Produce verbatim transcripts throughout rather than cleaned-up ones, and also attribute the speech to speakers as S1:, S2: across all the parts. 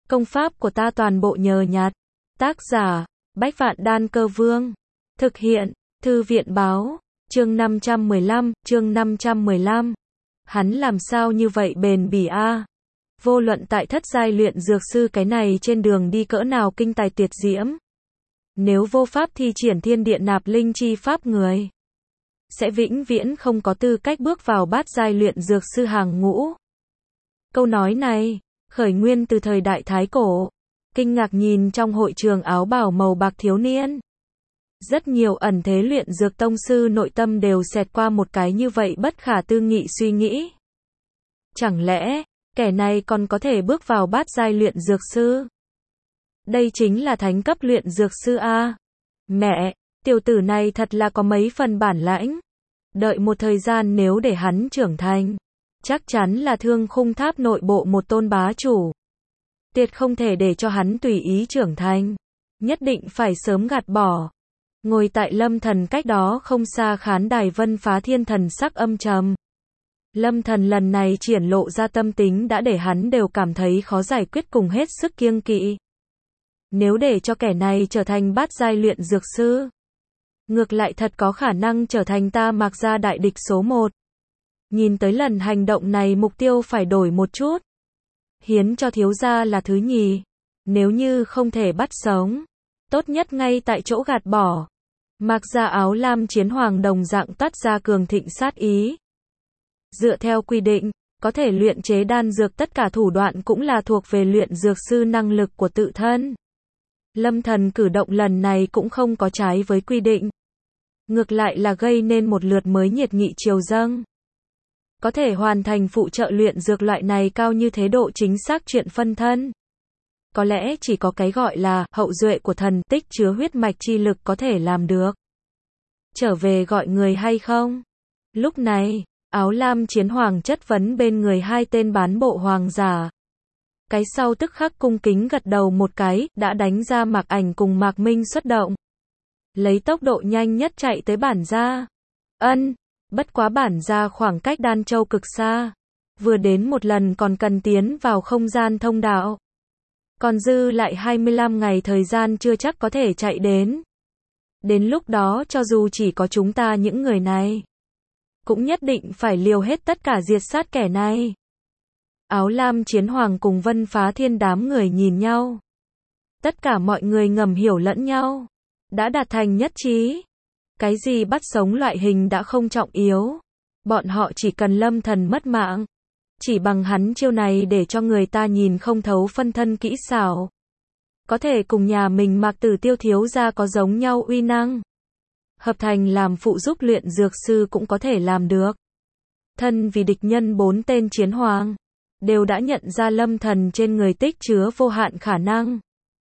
S1: Công pháp của ta toàn bộ nhờ nhặt. Tác giả, Bách Vạn Đan Cơ Vương. Thực hiện, Thư viện Báo. Chương năm trăm mười lăm, chương năm trăm mười lăm. Hắn làm sao như vậy bền bỉ a? Vô luận tại thất giai luyện dược sư cái này trên đường đi cỡ nào kinh tài tuyệt diễm. Nếu vô pháp thi triển thiên địa nạp linh chi pháp người, sẽ vĩnh viễn không có tư cách bước vào bát giai luyện dược sư hàng ngũ. Câu nói này, khởi nguyên từ thời đại Thái Cổ. Kinh ngạc nhìn trong hội trường áo bào màu bạc thiếu niên. Rất nhiều ẩn thế luyện dược tông sư nội tâm đều xẹt qua một cái như vậy bất khả tư nghị suy nghĩ. Chẳng lẽ, kẻ này còn có thể bước vào bát giai luyện dược sư? Đây chính là thánh cấp luyện dược sư a. Mẹ, tiểu tử này thật là có mấy phần bản lãnh. Đợi một thời gian nếu để hắn trưởng thành, chắc chắn là Thương Khung Tháp nội bộ một tôn bá chủ. Tuyệt không thể để cho hắn tùy ý trưởng thành. Nhất định phải sớm gạt bỏ. Ngồi tại Lâm Thần cách đó không xa khán đài Vân Phá Thiên thần sắc âm trầm. Lâm Thần lần này triển lộ ra tâm tính đã để hắn đều cảm thấy khó giải quyết cùng hết sức kiêng kỵ. Nếu để cho kẻ này trở thành bát giai luyện dược sư, ngược lại thật có khả năng trở thành ta Mạc gia đại địch số một. Nhìn tới lần hành động này mục tiêu phải đổi một chút. Hiến cho thiếu gia là thứ nhì. Nếu như không thể bắt sống, tốt nhất ngay tại chỗ gạt bỏ. Mạc gia áo lam chiến hoàng đồng dạng toát ra cường thịnh sát ý. Dựa theo quy định, có thể luyện chế đan dược tất cả thủ đoạn cũng là thuộc về luyện dược sư năng lực của tự thân. Lâm Thần cử động lần này cũng không có trái với quy định. Ngược lại là gây nên một lượt mới nhiệt nghị triều dâng. Có thể hoàn thành phụ trợ luyện dược loại này cao như thế độ chính xác chuyện phân thân. Có lẽ chỉ có cái gọi là hậu duệ của thần tích chứa huyết mạch chi lực có thể làm được. Trở về gọi người hay không? Lúc này, áo lam chiến hoàng chất vấn bên người hai tên bán bộ hoàng giả. Cái sau tức khắc cung kính gật đầu một cái, đã đánh ra Mạc Ảnh cùng Mạc Minh xuất động. Lấy tốc độ nhanh nhất chạy tới bản gia. Ân, bất quá bản gia khoảng cách Đan Châu cực xa. Vừa đến một lần còn cần tiến vào không gian thông đạo. Còn dư lại hai mươi lăm ngày thời gian chưa chắc có thể chạy đến. Đến lúc đó cho dù chỉ có chúng ta những người này, cũng nhất định phải liều hết tất cả diệt sát kẻ này. Áo lam chiến hoàng cùng Vân Phá Thiên đám người nhìn nhau. Tất cả mọi người ngầm hiểu lẫn nhau. Đã đạt thành nhất trí. Cái gì bắt sống loại hình đã không trọng yếu. Bọn họ chỉ cần Lâm Thần mất mạng. Chỉ bằng hắn chiêu này để cho người ta nhìn không thấu phân thân kỹ xảo. Có thể cùng nhà mình Mạc Tử Tiêu thiếu gia có giống nhau uy năng. Hợp thành làm phụ giúp luyện dược sư cũng có thể làm được. Thân vì địch nhân bốn tên chiến hoàng, đều đã nhận ra Lâm Thần trên người tích chứa vô hạn khả năng.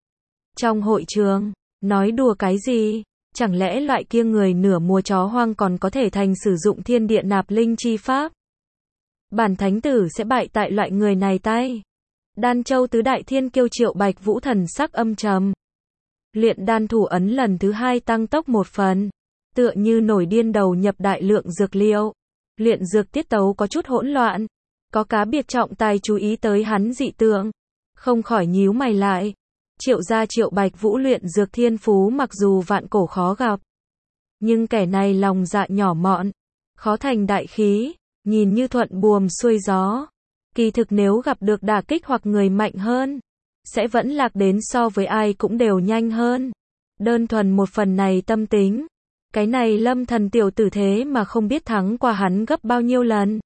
S1: Trong hội trường, nói đùa cái gì? Chẳng lẽ loại kia người nửa mùa chó hoang còn có thể thành sử dụng thiên địa nạp linh chi pháp? Bản thánh tử sẽ bại tại loại người này tay. Đan Châu tứ đại thiên kiêu Triệu Bạch Vũ thần sắc âm trầm. Luyện đan thủ ấn lần thứ hai tăng tốc một phần. Tựa như nổi điên đầu nhập đại lượng dược liệu. Luyện dược tiết tấu có chút hỗn loạn. Có cá biệt trọng tài chú ý tới hắn dị tượng. Không khỏi nhíu mày lại. Triệu gia Triệu Bạch Vũ luyện dược thiên phú mặc dù vạn cổ khó gặp. Nhưng kẻ này lòng dạ nhỏ mọn. Khó thành đại khí. Nhìn như thuận buồm xuôi gió. Kỳ thực nếu gặp được đả kích hoặc người mạnh hơn, sẽ vẫn lạc đến so với ai cũng đều nhanh hơn. Đơn thuần một phần này tâm tính. Cái này Lâm Thần tiểu tử thế mà không biết thắng qua hắn gấp bao nhiêu lần.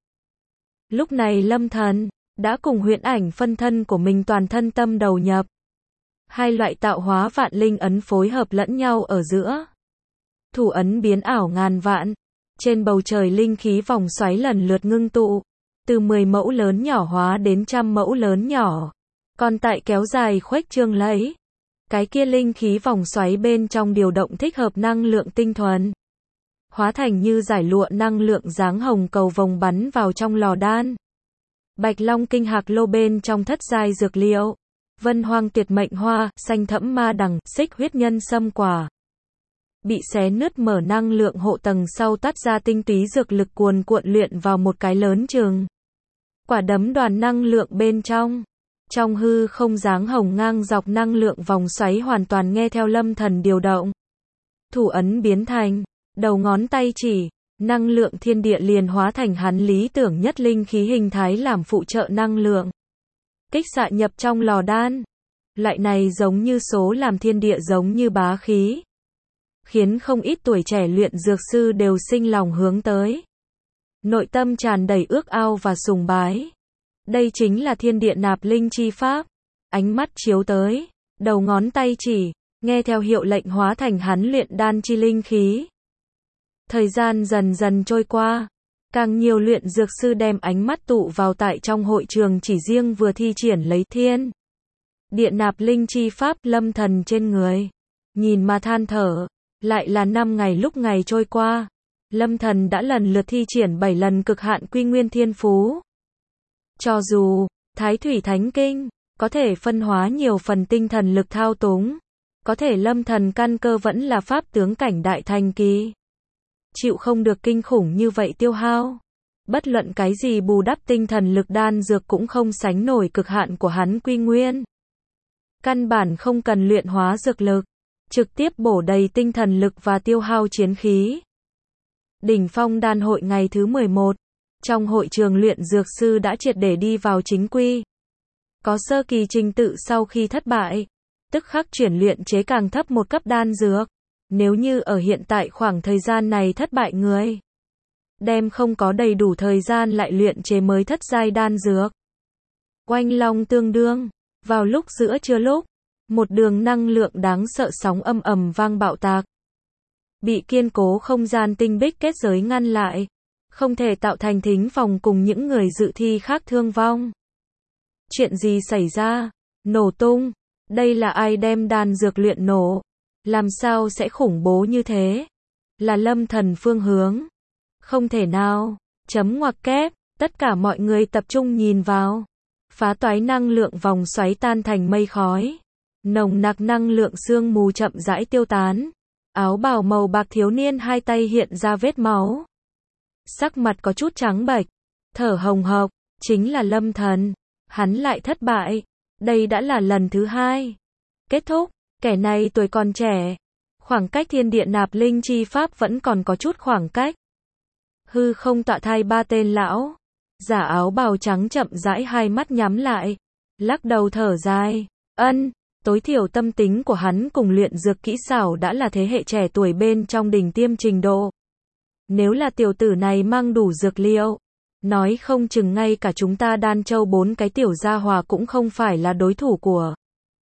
S1: Lúc này Lâm Thần đã cùng huyễn ảnh phân thân của mình toàn thân tâm đầu nhập. Hai loại tạo hóa vạn linh ấn phối hợp lẫn nhau ở giữa. Thủ ấn biến ảo ngàn vạn. Trên bầu trời linh khí vòng xoáy lần lượt ngưng tụ. Từ mười mẫu lớn nhỏ hóa đến trăm mẫu lớn nhỏ. Còn tại kéo dài khuếch trương lấy. Cái kia linh khí vòng xoáy bên trong điều động thích hợp năng lượng tinh thuần. Hóa thành như giải lụa năng lượng dáng hồng cầu vồng bắn vào trong lò đan. Bạch Long kinh hạc lô bên trong thất giai dược liệu. Vân hoang tuyệt mệnh hoa, xanh thẫm ma đằng, xích huyết nhân sâm quả. Bị xé nứt mở năng lượng hộ tầng sau tắt ra tinh túy dược lực cuồn cuộn luyện vào một cái lớn trường. Quả đấm đoàn năng lượng bên trong. Trong hư không dáng hồng ngang dọc năng lượng vòng xoáy hoàn toàn nghe theo Lâm Thần điều động. Thủ ấn biến thành, đầu ngón tay chỉ, năng lượng thiên địa liền hóa thành hắn lý tưởng nhất linh khí hình thái làm phụ trợ năng lượng. Kích xạ nhập trong lò đan. Loại này giống như số làm thiên địa giống như bá khí. Khiến không ít tuổi trẻ luyện dược sư đều sinh lòng hướng tới. Nội tâm tràn đầy ước ao và sùng bái. Đây chính là thiên địa nạp linh chi pháp. Ánh mắt chiếu tới, đầu ngón tay chỉ, nghe theo hiệu lệnh hóa thành hắn luyện đan chi linh khí. Thời gian dần dần trôi qua, càng nhiều luyện dược sư đem ánh mắt tụ vào tại trong hội trường chỉ riêng vừa thi triển lấy thiên địa nạp linh chi pháp Lâm Thần trên người. Nhìn mà than thở, lại là năm ngày lúc ngày trôi qua, Lâm Thần đã lần lượt thi triển bảy lần cực hạn quy nguyên thiên phú. Cho dù Thái Thủy Thánh Kinh có thể phân hóa nhiều phần tinh thần lực thao túng, có thể Lâm Thần căn cơ vẫn là pháp tướng cảnh đại thành kỳ. Chịu không được kinh khủng như vậy tiêu hao. Bất luận cái gì bù đắp tinh thần lực đan dược cũng không sánh nổi cực hạn của hắn quy nguyên. Căn bản không cần luyện hóa dược lực, trực tiếp bổ đầy tinh thần lực và tiêu hao chiến khí. Đỉnh phong đan hội ngày thứ mười một, trong hội trường luyện dược sư đã triệt để đi vào chính quy. Có sơ kỳ trình tự sau khi thất bại, tức khắc chuyển luyện chế càng thấp một cấp đan dược. Nếu như ở hiện tại khoảng thời gian này thất bại người, đem không có đầy đủ thời gian lại luyện chế mới thất giai đan dược. Oanh long tương đương, vào lúc giữa trưa lúc, một đường năng lượng đáng sợ sóng âm ầm vang bạo tạc. Bị kiên cố không gian tinh bích kết giới ngăn lại, không thể tạo thành thính phòng cùng những người dự thi khác thương vong. Chuyện gì xảy ra? Nổ tung. Đây là ai đem đan dược luyện nổ? Làm sao sẽ khủng bố như thế? Là Lâm Thần phương hướng. Không thể nào. Chấm ngoặc kép. Tất cả mọi người tập trung nhìn vào. Phá toái năng lượng vòng xoáy tan thành mây khói. Nồng nặc năng lượng sương mù chậm rãi tiêu tán. Áo bào màu bạc thiếu niên hai tay hiện ra vết máu. Sắc mặt có chút trắng bệch, thở hồng hộc, chính là Lâm Thần. Hắn lại thất bại. Đây đã là lần thứ hai. Kết thúc, kẻ này tuổi còn trẻ. Khoảng cách thiên địa nạp linh chi pháp vẫn còn có chút khoảng cách. Hư không tọa thai ba tên lão. Giả áo bào trắng chậm rãi hai mắt nhắm lại. Lắc đầu thở dài. Ân, tối thiểu tâm tính của hắn cùng luyện dược kỹ xảo đã là thế hệ trẻ tuổi bên trong đỉnh tiêm trình độ. Nếu là tiểu tử này mang đủ dược liệu, nói không chừng ngay cả chúng ta Đan Châu bốn cái tiểu gia hòa cũng không phải là đối thủ của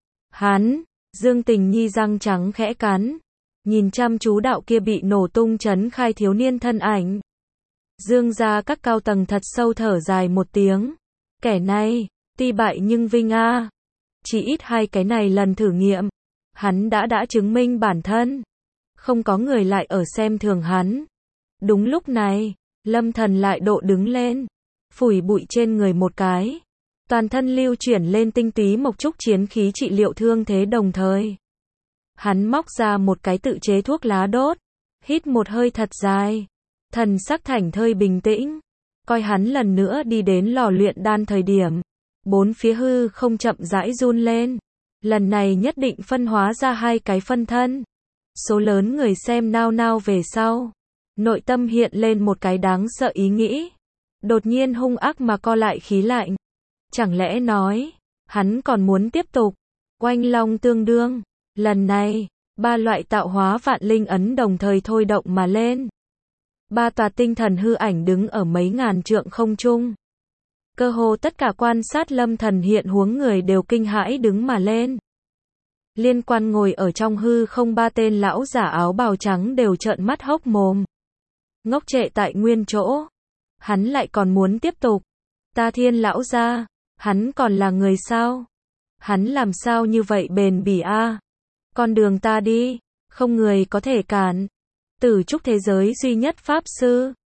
S1: hắn. Dương Tình Nhi răng trắng khẽ cắn, nhìn chăm chú đạo kia bị nổ tung chấn khai thiếu niên thân ảnh. Dương gia các cao tầng thật sâu thở dài một tiếng. Kẻ này, tuy bại nhưng vinh a. Chỉ ít hai cái này lần thử nghiệm, hắn đã đã chứng minh bản thân. Không có người lại ở xem thường hắn. Đúng lúc này, Lâm Thần lại độ đứng lên, phủi bụi trên người một cái. Toàn thân lưu chuyển lên tinh túy mộc trúc chiến khí trị liệu thương thế đồng thời. Hắn móc ra một cái tự chế thuốc lá đốt, hít một hơi thật dài. Thần sắc thảnh thơi bình tĩnh, coi hắn lần nữa đi đến lò luyện đan thời điểm. Bốn phía hư không chậm rãi run lên. Lần này nhất định phân hóa ra hai cái phân thân. Số lớn người xem nao nao về sau. Nội tâm hiện lên một cái đáng sợ ý nghĩ. Đột nhiên hung ác mà co lại khí lạnh. Chẳng lẽ nói, hắn còn muốn tiếp tục. Oanh long tương đương. Lần này, ba loại tạo hóa vạn linh ấn đồng thời thôi động mà lên. Ba tòa tinh thần hư ảnh đứng ở mấy ngàn trượng không trung. Cơ hồ tất cả quan sát Lâm Thần hiện huống người đều kinh hãi đứng mà lên. Liên quan ngồi ở trong hư không ba tên lão giả áo bào trắng đều trợn mắt hốc mồm. Ngốc trệ tại nguyên chỗ. Hắn lại còn muốn tiếp tục. Ta Thiên lão gia, hắn còn là người sao? Hắn làm sao như vậy bền bỉ a? Con đường ta đi, không người có thể cản. Tử trúc thế giới duy nhất pháp sư,